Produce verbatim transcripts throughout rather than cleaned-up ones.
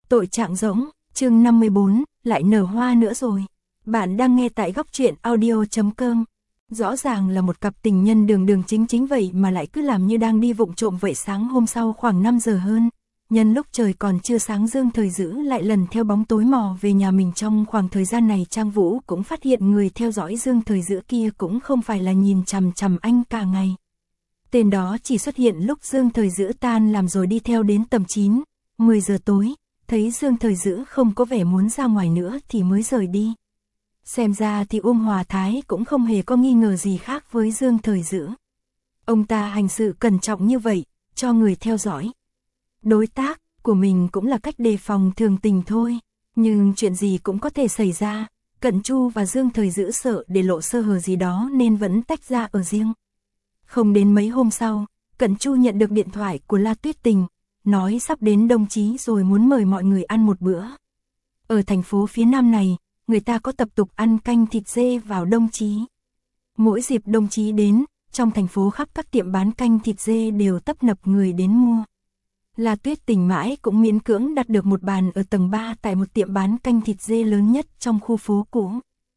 Tội trạng rỗng, chương năm mươi bốn, lại nở hoa nữa rồi. Bạn đang nghe tại góc truyện audio chấm com. Rõ ràng là một cặp tình nhân đường đường chính chính vậy mà lại cứ làm như đang đi vụng trộm vậy. Sáng hôm sau khoảng năm giờ hơn, nhân lúc trời còn chưa sáng, Dương Thời Dữ lại lần theo bóng tối mò về nhà mình. Trong khoảng thời gian này Trang Vũ cũng phát hiện người theo dõi Dương Thời Dữ kia cũng không phải là nhìn chằm chằm anh cả ngày. Tên đó chỉ xuất hiện lúc Dương Thời Dữ tan làm rồi đi theo đến tầm chín, mười giờ tối, thấy Dương Thời Dữ không có vẻ muốn ra ngoài nữa thì mới rời đi. Xem ra thì Uông Hòa Thái cũng không hề có nghi ngờ gì khác với Dương Thời Dữ. Ông ta hành sự cẩn trọng như vậy, cho người theo dõi. Đối tác của mình cũng là cách đề phòng thường tình thôi, nhưng chuyện gì cũng có thể xảy ra. Cận Chu và Dương Thời Dữ sợ để lộ sơ hở gì đó nên vẫn tách ra ở riêng. Không đến mấy hôm sau, Cận Chu nhận được điện thoại của La Tuyết Tình, nói sắp đến Đông Chí rồi muốn mời mọi người ăn một bữa. Ở thành phố phía Nam này, người ta có tập tục ăn canh thịt dê vào Đông Chí. Mỗi dịp Đông Chí đến, trong thành phố khắp các tiệm bán canh thịt dê đều tấp nập người đến mua. La Tuyết Tình mãi cũng miễn cưỡng đặt được một bàn ở tầng ba tại một tiệm bán canh thịt dê lớn nhất trong khu phố cũ.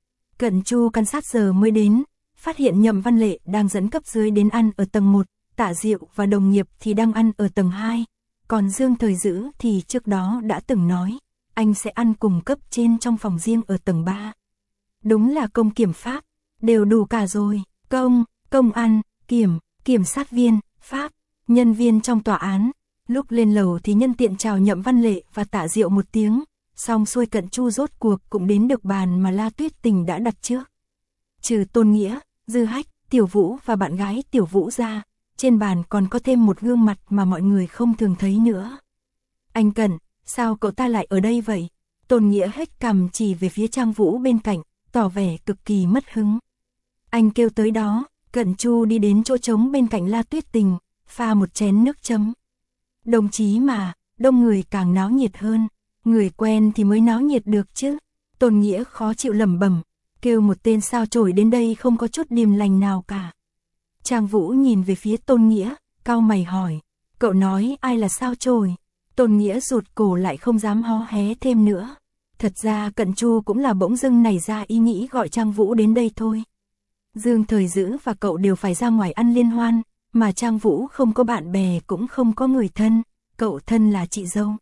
Cận Chu căn sát giờ mới đến, phát hiện Nhậm Văn Lệ đang dẫn cấp dưới đến ăn ở tầng một, Tạ Diệu và đồng nghiệp thì đang ăn ở tầng hai, còn Dương Thời Dữ thì trước đó đã từng nói, anh sẽ ăn cùng cấp trên trong phòng riêng ở tầng ba. Đúng là công kiểm pháp, đều đủ cả rồi, công, công an, kiểm, kiểm sát viên, pháp, nhân viên trong tòa án. Lúc lên lầu thì nhân tiện chào Nhậm Văn Lệ và Tạ Diệu một tiếng, xong xuôi Cận Chu rốt cuộc cũng đến được bàn mà La Tuyết Tình đã đặt trước. Trừ Tôn Nghĩa, Dư Hách, Tiểu Vũ và bạn gái Tiểu Vũ ra, trên bàn còn có thêm một gương mặt mà mọi người không thường thấy nữa. Anh Cận, sao cậu ta lại ở đây vậy? Tôn Nghĩa hếch cằm chỉ về phía Trang Vũ bên cạnh, tỏ vẻ cực kỳ mất hứng. Anh kêu tới đó, Cận Chu đi đến chỗ trống bên cạnh La Tuyết Tình, pha một chén nước chấm. Đồng chí mà, đông người càng náo nhiệt hơn, người quen thì mới náo nhiệt được chứ. Tôn Nghĩa khó chịu lẩm bẩm, kêu một tên sao chổi đến đây không có chút điềm lành nào cả. Trang Vũ nhìn về phía Tôn Nghĩa, cau mày hỏi, cậu nói ai là sao chổi? Tôn Nghĩa rụt cổ lại không dám hó hé thêm nữa. Thật ra Cận Chu cũng là bỗng dưng nảy ra ý nghĩ gọi Trang Vũ đến đây thôi. Dương Thời Dữ và cậu đều phải ra ngoài ăn liên hoan, mà Trang Vũ không có bạn bè cũng không có người thân, cậu thân là chị dâu.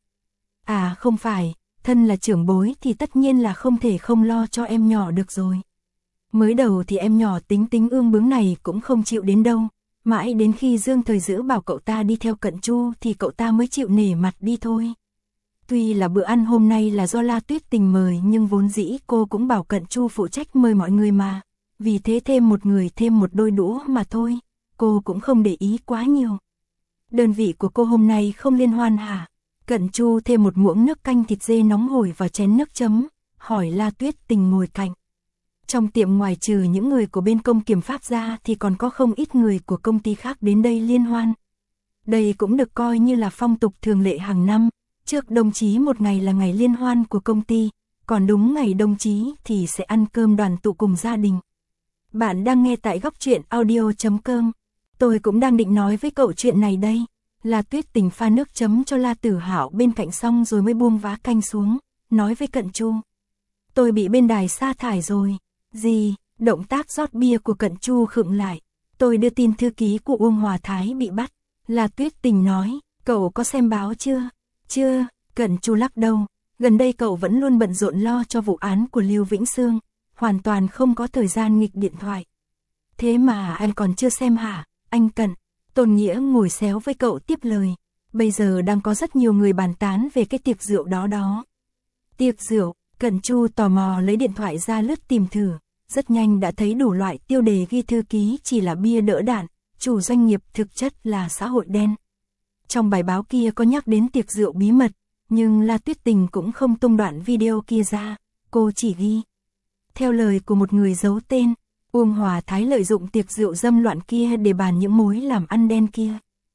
À không phải, thân là trưởng bối thì tất nhiên là không thể không lo cho em nhỏ được rồi. Mới đầu thì em nhỏ tính tính ương bướng này cũng không chịu đến đâu, mãi đến khi Dương Thời Dữ bảo cậu ta đi theo Cận Chu thì cậu ta mới chịu nể mặt đi thôi. Tuy là bữa ăn hôm nay là do La Tuyết Tình mời nhưng vốn dĩ cô cũng bảo Cận Chu phụ trách mời mọi người mà, vì thế thêm một người thêm một đôi đũa mà thôi, cô cũng không để ý quá nhiều. Đơn vị của cô hôm nay không liên hoan hả? Cận Chu thêm một muỗng nước canh thịt dê nóng hổi vào chén nước chấm, hỏi La Tuyết Tình ngồi cạnh. Trong tiệm ngoài trừ những người của bên công kiểm pháp ra thì còn có không ít người của công ty khác đến đây liên hoan. Đây cũng được coi như là phong tục thường lệ hàng năm, trước Đông Chí một ngày là ngày liên hoan của công ty, còn đúng ngày Đông Chí thì sẽ ăn cơm đoàn tụ cùng gia đình. Bạn đang nghe tại góc truyện audio chấm com. Tôi cũng đang định nói với cậu chuyện này đây. La Tuyết Tình pha nước chấm cho La Tử Hạo bên cạnh xong rồi mới buông vá canh xuống, nói với Cận Chu. Tôi bị bên đài sa thải rồi. Gì? Động tác rót bia của Cận Chu khựng lại. Tôi đưa tin thư ký của Uông Hòa Thái bị bắt. La Tuyết Tình nói, cậu có xem báo chưa? Chưa, Cận Chu lắc đầu. Gần đây cậu vẫn luôn bận rộn lo cho vụ án của Lưu Vĩnh Sương, hoàn toàn không có thời gian nghịch điện thoại. Thế mà anh còn chưa xem hả, anh Cận? Tôn Nghĩa ngồi xéo với cậu tiếp lời. Bây giờ đang có rất nhiều người bàn tán về cái tiệc rượu đó đó. Tiệc rượu, Cận Chu tò mò lấy điện thoại ra lướt tìm thử. Rất nhanh đã thấy đủ loại tiêu đề ghi thư ký chỉ là bia đỡ đạn, chủ doanh nghiệp thực chất là xã hội đen. Trong bài báo kia có nhắc đến tiệc rượu bí mật, nhưng La Tuyết Tình cũng không tung đoạn video kia ra, cô chỉ ghi. Theo lời của một người giấu tên, Uông Hòa Thái lợi dụng tiệc rượu dâm loạn kia để bàn những mối làm ăn đen kia.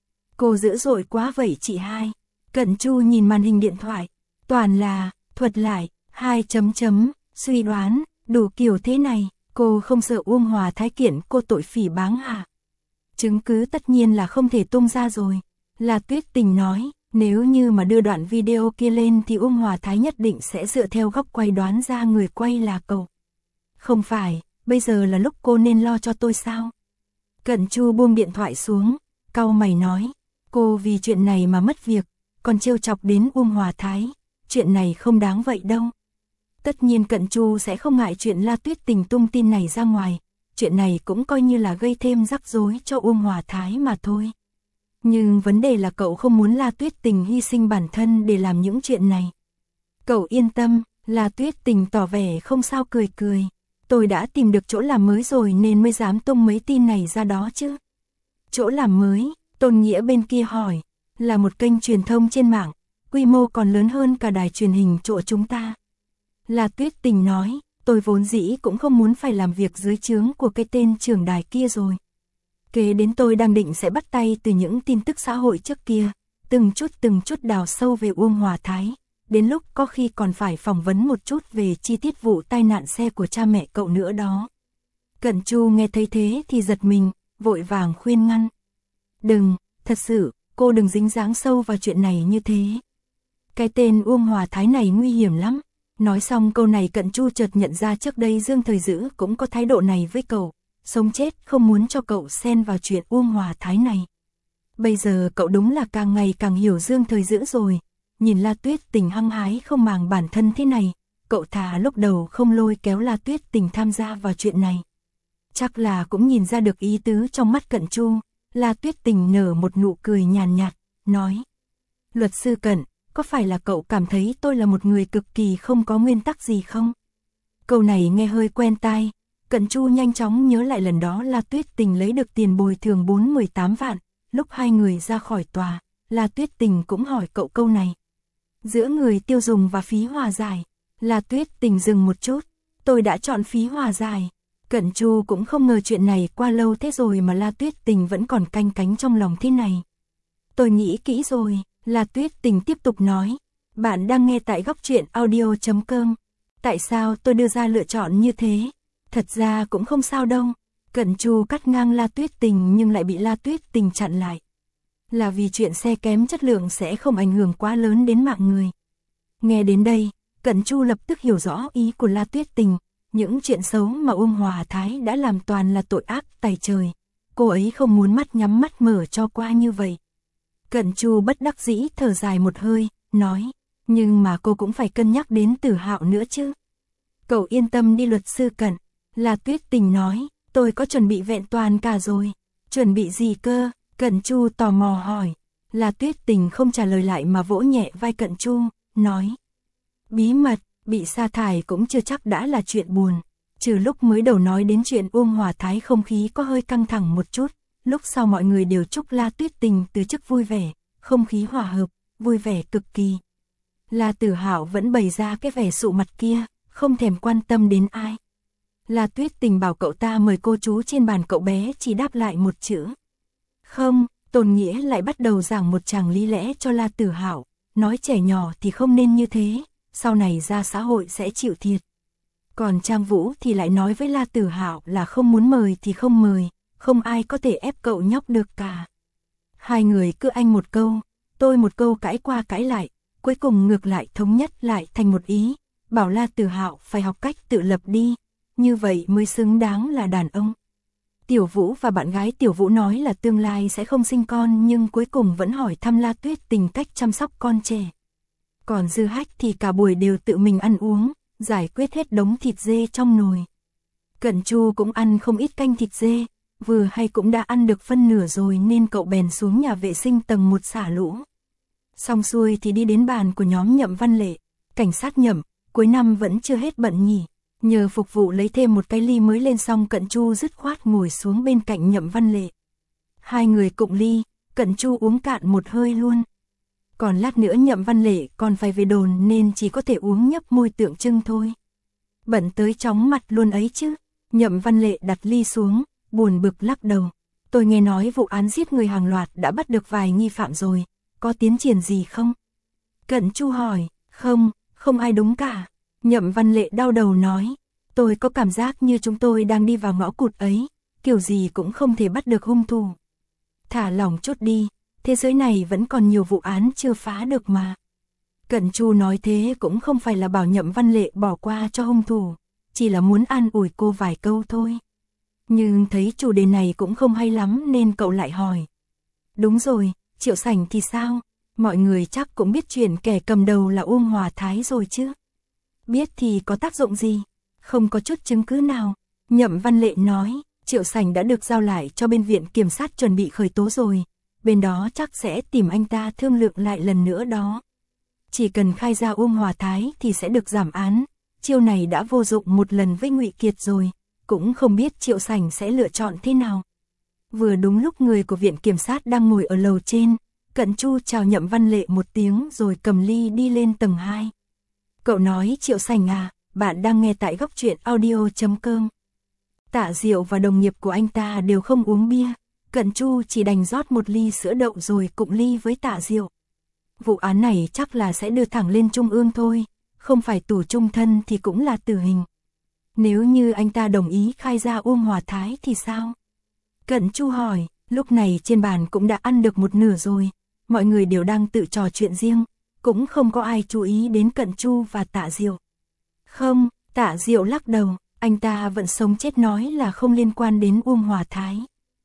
Cô dữ dội quá vậy chị hai. Cận Chu nhìn màn hình điện thoại, toàn là, thuật lại, hai chấm chấm, suy đoán, đủ kiểu thế này, cô không sợ Uông Hòa Thái kiện cô tội phỉ báng hả? Chứng cứ tất nhiên là không thể tung ra rồi. La Tuyết Tình nói, Nếu như mà đưa đoạn video kia lên thì Uông Hòa Thái nhất định sẽ dựa theo góc quay đoán ra người quay là cậu. Không phải, bây giờ là lúc cô nên lo cho tôi sao? Cận Chu buông điện thoại xuống, cau mày nói, cô vì chuyện này mà mất việc, còn trêu chọc đến Uông Hòa Thái, chuyện này không đáng vậy đâu. Tất nhiên Cận Chu sẽ không ngại chuyện La Tuyết Tình tung tin này ra ngoài, chuyện này cũng coi như là gây thêm rắc rối cho Uông Hòa Thái mà thôi. Nhưng vấn đề là cậu không muốn La Tuyết Tình hy sinh bản thân để làm những chuyện này. Cậu yên tâm, La Tuyết Tình tỏ vẻ không sao cười cười. Tôi đã tìm được chỗ làm mới rồi nên mới dám tung mấy tin này ra đó chứ. Chỗ làm mới, Tôn Nghĩa bên kia hỏi, là một kênh truyền thông trên mạng, quy mô còn lớn hơn cả đài truyền hình chỗ chúng ta. La Tuyết Tình nói, tôi vốn dĩ cũng không muốn phải làm việc dưới trướng của cái tên trưởng đài kia rồi. Kế đến tôi đang định sẽ bắt tay từ những tin tức xã hội trước kia, từng chút từng chút đào sâu về Uông Hòa Thái, đến lúc có khi còn phải phỏng vấn một chút về chi tiết vụ tai nạn xe của cha mẹ cậu nữa đó. Cận Chu nghe thấy thế thì giật mình, vội vàng khuyên ngăn. Đừng, thật sự, cô đừng dính dáng sâu vào chuyện này như thế. Cái tên Uông Hòa Thái này nguy hiểm lắm. Nói xong câu này Cận Chu chợt nhận ra trước đây Dương Thời Dữ cũng có thái độ này với cậu, sống chết không muốn cho cậu xen vào chuyện Uông Hòa Thái này. Bây giờ cậu đúng là càng ngày càng hiểu Dương Thời Dữ rồi, nhìn La Tuyết Tình hăng hái không màng bản thân thế này, cậu thà lúc đầu không lôi kéo La Tuyết Tình tham gia vào chuyện này. Chắc là cũng nhìn ra được ý tứ trong mắt Cận Chu, La Tuyết Tình nở một nụ cười nhàn nhạt, nói: Luật sư Cận, có phải là cậu cảm thấy tôi là một người cực kỳ không có nguyên tắc gì không? Câu này nghe hơi quen tai, Cận Chu nhanh chóng nhớ lại lần đó La Tuyết Tình lấy được tiền bồi thường bốn mươi tám vạn, lúc hai người ra khỏi tòa, La Tuyết Tình cũng hỏi cậu câu này. Giữa người tiêu dùng và phí hòa giải, La Tuyết Tình dừng một chút, tôi đã chọn phí hòa giải. Cận Chu cũng không ngờ chuyện này qua lâu thế rồi mà La Tuyết Tình vẫn còn canh cánh trong lòng thế này. Tôi nghĩ kỹ rồi, La Tuyết Tình tiếp tục nói, bạn đang nghe tại góc truyện audio chấm com. Tại sao tôi đưa ra lựa chọn như thế? Thật ra cũng không sao đâu. Cận Chu cắt ngang La Tuyết Tình nhưng lại bị La Tuyết Tình chặn lại. Là vì chuyện xe kém chất lượng sẽ không ảnh hưởng quá lớn đến mạng người. Nghe đến đây, Cận Chu lập tức hiểu rõ ý của La Tuyết Tình. Những chuyện xấu mà Uông Hòa Thái đã làm toàn là tội ác tày trời. Cô ấy không muốn mắt nhắm mắt mở cho qua như vậy. Cận Chu bất đắc dĩ thở dài một hơi, nói, nhưng mà cô cũng phải cân nhắc đến Tử Hạo nữa chứ. Cậu yên tâm đi luật sư Cận, La Tuyết Tình nói, tôi có chuẩn bị vẹn toàn cả rồi. Chuẩn bị gì cơ? Cận Chu tò mò hỏi. La Tuyết Tình không trả lời lại mà vỗ nhẹ vai Cận Chu, nói, bí mật, bị sa thải cũng chưa chắc đã là chuyện buồn. Trừ lúc mới đầu nói đến chuyện Uông Hòa Thái không khí có hơi căng thẳng một chút, lúc sau mọi người đều chúc La Tuyết Tình từ chức vui vẻ, không khí hòa hợp, vui vẻ cực kỳ. La Tử Hạo vẫn bày ra cái vẻ sụ mặt kia, không thèm quan tâm đến ai. La Tuyết Tình bảo cậu ta mời cô chú trên bàn, cậu bé chỉ đáp lại một chữ. Không, Tôn Nghĩa lại bắt đầu giảng một tràng lý lẽ cho La Tử Hạo, nói trẻ nhỏ thì không nên như thế, sau này ra xã hội sẽ chịu thiệt. Còn Trang Vũ thì lại nói với La Tử Hạo là không muốn mời thì không mời, không ai có thể ép cậu nhóc được cả. Hai người cứ anh một câu, tôi một câu cãi qua cãi lại, cuối cùng ngược lại thống nhất lại thành một ý, bảo La Tử Hạo phải học cách tự lập đi, như vậy mới xứng đáng là đàn ông. Tiểu Vũ và bạn gái Tiểu Vũ nói là tương lai sẽ không sinh con nhưng cuối cùng vẫn hỏi thăm La Tuyết Tình cách chăm sóc con trẻ. Còn Dư Hách thì cả buổi đều tự mình ăn uống, giải quyết hết đống thịt dê trong nồi. Cận Chu cũng ăn không ít canh thịt dê, vừa hay cũng đã ăn được phân nửa rồi nên cậu bèn xuống nhà vệ sinh tầng một xả lũ. Xong xuôi thì đi đến bàn của nhóm Nhậm Văn Lệ, cảnh sát Nhậm, cuối năm vẫn chưa hết bận nhỉ. Nhờ phục vụ lấy thêm một cái ly mới lên xong Cận Chu dứt khoát ngồi xuống bên cạnh Nhậm Văn Lệ. Hai người cụng ly, Cận Chu uống cạn một hơi luôn. Còn lát nữa Nhậm Văn Lệ còn phải về đồn nên chỉ có thể uống nhấp môi tượng trưng thôi. Bận tới chóng mặt luôn ấy chứ. Nhậm Văn Lệ đặt ly xuống, buồn bực lắc đầu. Tôi nghe nói vụ án giết người hàng loạt đã bắt được vài nghi phạm rồi, có tiến triển gì không? Cận Chu hỏi, không, không ai đúng cả. Nhậm Văn Lệ đau đầu nói, tôi có cảm giác như chúng tôi đang đi vào ngõ cụt ấy, kiểu gì cũng không thể bắt được hung thủ. Thả lỏng chút đi, thế giới này vẫn còn nhiều vụ án chưa phá được mà. Cận Chu nói thế cũng không phải là bảo Nhậm Văn Lệ bỏ qua cho hung thủ, chỉ là muốn an ủi cô vài câu thôi. Nhưng thấy chủ đề này cũng không hay lắm nên cậu lại hỏi. Đúng rồi, Triệu Sảnh thì sao? Mọi người chắc cũng biết chuyện kẻ cầm đầu là Uông Hòa Thái rồi chứ? Biết thì có tác dụng gì? Không có chút chứng cứ nào. Nhậm Văn Lệ nói, Triệu Sảnh đã được giao lại cho bên viện kiểm sát chuẩn bị khởi tố rồi. Bên đó chắc sẽ tìm anh ta thương lượng lại lần nữa đó. Chỉ cần khai ra Uông Hòa Thái thì sẽ được giảm án. Chiêu này đã vô dụng một lần với Ngụy Kiệt rồi, cũng không biết Triệu Sảnh sẽ lựa chọn thế nào. Vừa đúng lúc người của viện kiểm sát đang ngồi ở lầu trên, Cận Chu chào Nhậm Văn Lệ một tiếng rồi cầm ly đi lên tầng hai. Cậu nói Triệu Sảnh à, bạn đang nghe tại góc truyện audio chấm com. Tạ Diệu và đồng nghiệp của anh ta đều không uống bia, Cận Chu chỉ đành rót một ly sữa đậu rồi cụng ly với Tạ Diệu. Vụ án này chắc là sẽ đưa thẳng lên trung ương thôi, không phải tù chung thân thì cũng là tử hình. Nếu như anh ta đồng ý khai ra Uông Hòa Thái thì sao? Cận Chu hỏi, lúc này trên bàn cũng đã ăn được một nửa rồi, mọi người đều đang tự trò chuyện riêng, cũng không có ai chú ý đến Cận Chu và Tạ Diệu. Không, Tạ Diệu lắc đầu, anh ta vẫn sống chết nói là không liên quan đến Uông Hòa Thái.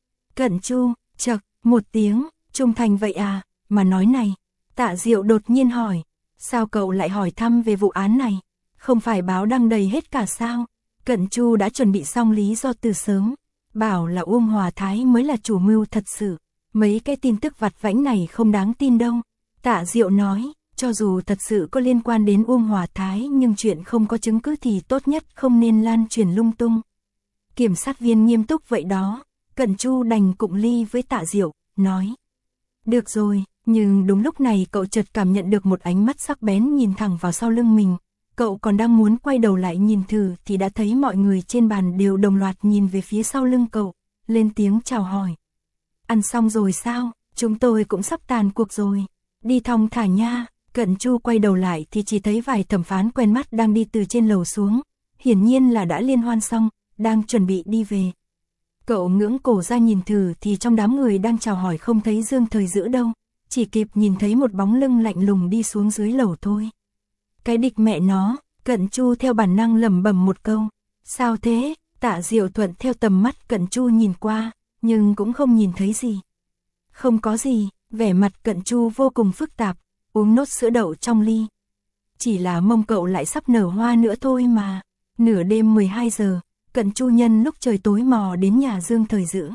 Cận Chu, chậc, một tiếng, trung thành vậy à, mà nói này. Tạ Diệu đột nhiên hỏi, sao cậu lại hỏi thăm về vụ án này? Không phải báo đăng đầy hết cả sao? Cận Chu đã chuẩn bị xong lý do từ sớm, bảo là Uông Hòa Thái mới là chủ mưu thật sự. Mấy cái tin tức vặt vãnh này không đáng tin đâu. Tạ Diệu nói, cho dù thật sự có liên quan đến Uông Hòa Thái nhưng chuyện không có chứng cứ thì tốt nhất không nên lan truyền lung tung. Kiểm sát viên nghiêm túc vậy đó. Cận Chu đành cụng ly với Tạ Diệu, nói. Được rồi, nhưng đúng lúc này cậu chợt cảm nhận được một ánh mắt sắc bén nhìn thẳng vào sau lưng mình. Cậu còn đang muốn quay đầu lại nhìn thử thì đã thấy mọi người trên bàn đều đồng loạt nhìn về phía sau lưng cậu, lên tiếng chào hỏi. Ăn xong rồi sao? Chúng tôi cũng sắp tàn cuộc rồi. Đi thong thả nha. Cận Chu quay đầu lại thì chỉ thấy vài thẩm phán quen mắt đang đi từ trên lầu xuống. Hiển nhiên là đã liên hoan xong, đang chuẩn bị đi về. Cậu ngưỡng cổ ra nhìn thử thì trong đám người đang chào hỏi không thấy Dương Thời Dữ đâu. Chỉ kịp nhìn thấy một bóng lưng lạnh lùng đi xuống dưới lầu thôi. Cái địch mẹ nó, Cận Chu theo bản năng lẩm bẩm một câu. Sao thế? Tạ Diệu thuận theo tầm mắt Cận Chu nhìn qua, nhưng cũng không nhìn thấy gì. Không có gì, vẻ mặt Cận Chu vô cùng phức tạp, uống nốt sữa đậu trong ly. Chỉ là mong cậu lại sắp nở hoa nữa thôi mà. Nửa đêm mười hai giờ, Cận Chu nhân lúc trời tối mò đến nhà Dương Thời Dữ.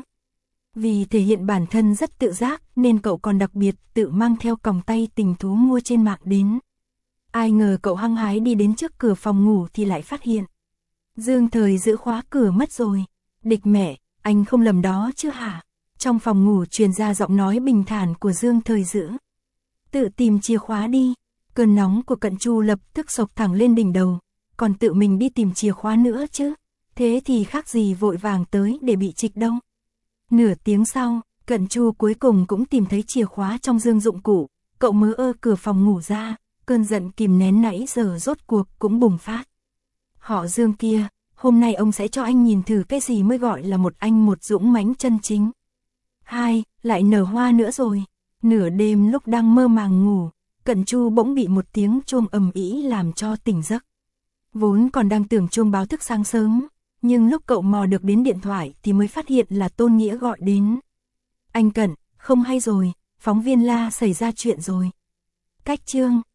Vì thể hiện bản thân rất tự giác nên cậu còn đặc biệt tự mang theo còng tay tình thú mua trên mạng đến. Ai ngờ cậu hăng hái đi đến trước cửa phòng ngủ thì lại phát hiện Dương Thời Dữ khóa cửa mất rồi. Địch mẹ, anh không lầm đó chứ hả? Trong phòng ngủ truyền ra giọng nói bình thản của Dương Thời Dữ. Tự tìm chìa khóa đi. Cơn nóng của Cận Chu lập tức sộc thẳng lên đỉnh đầu. Còn tự mình đi tìm chìa khóa nữa chứ? Thế thì khác gì vội vàng tới để bị trịch đâu. Nửa tiếng sau, Cận Chu cuối cùng cũng tìm thấy chìa khóa trong dương dụng cụ. Cậu mớ ơ cửa phòng ngủ ra, cơn giận kìm nén nãy giờ rốt cuộc cũng bùng phát. Họ Dương kia, hôm nay ông sẽ cho anh nhìn thử cái gì mới gọi là một anh một dũng mãnh chân chính. Hai, lại nở hoa nữa rồi. Nửa đêm lúc đang mơ màng ngủ, Cận Chu bỗng bị một tiếng chuông ầm ĩ làm cho tỉnh giấc. Vốn còn đang tưởng chuông báo thức sáng sớm, nhưng lúc cậu mò được đến điện thoại thì mới phát hiện là Tôn Nghĩa gọi đến. Anh Cận, không hay rồi, phóng viên La xảy ra chuyện rồi. Cách chương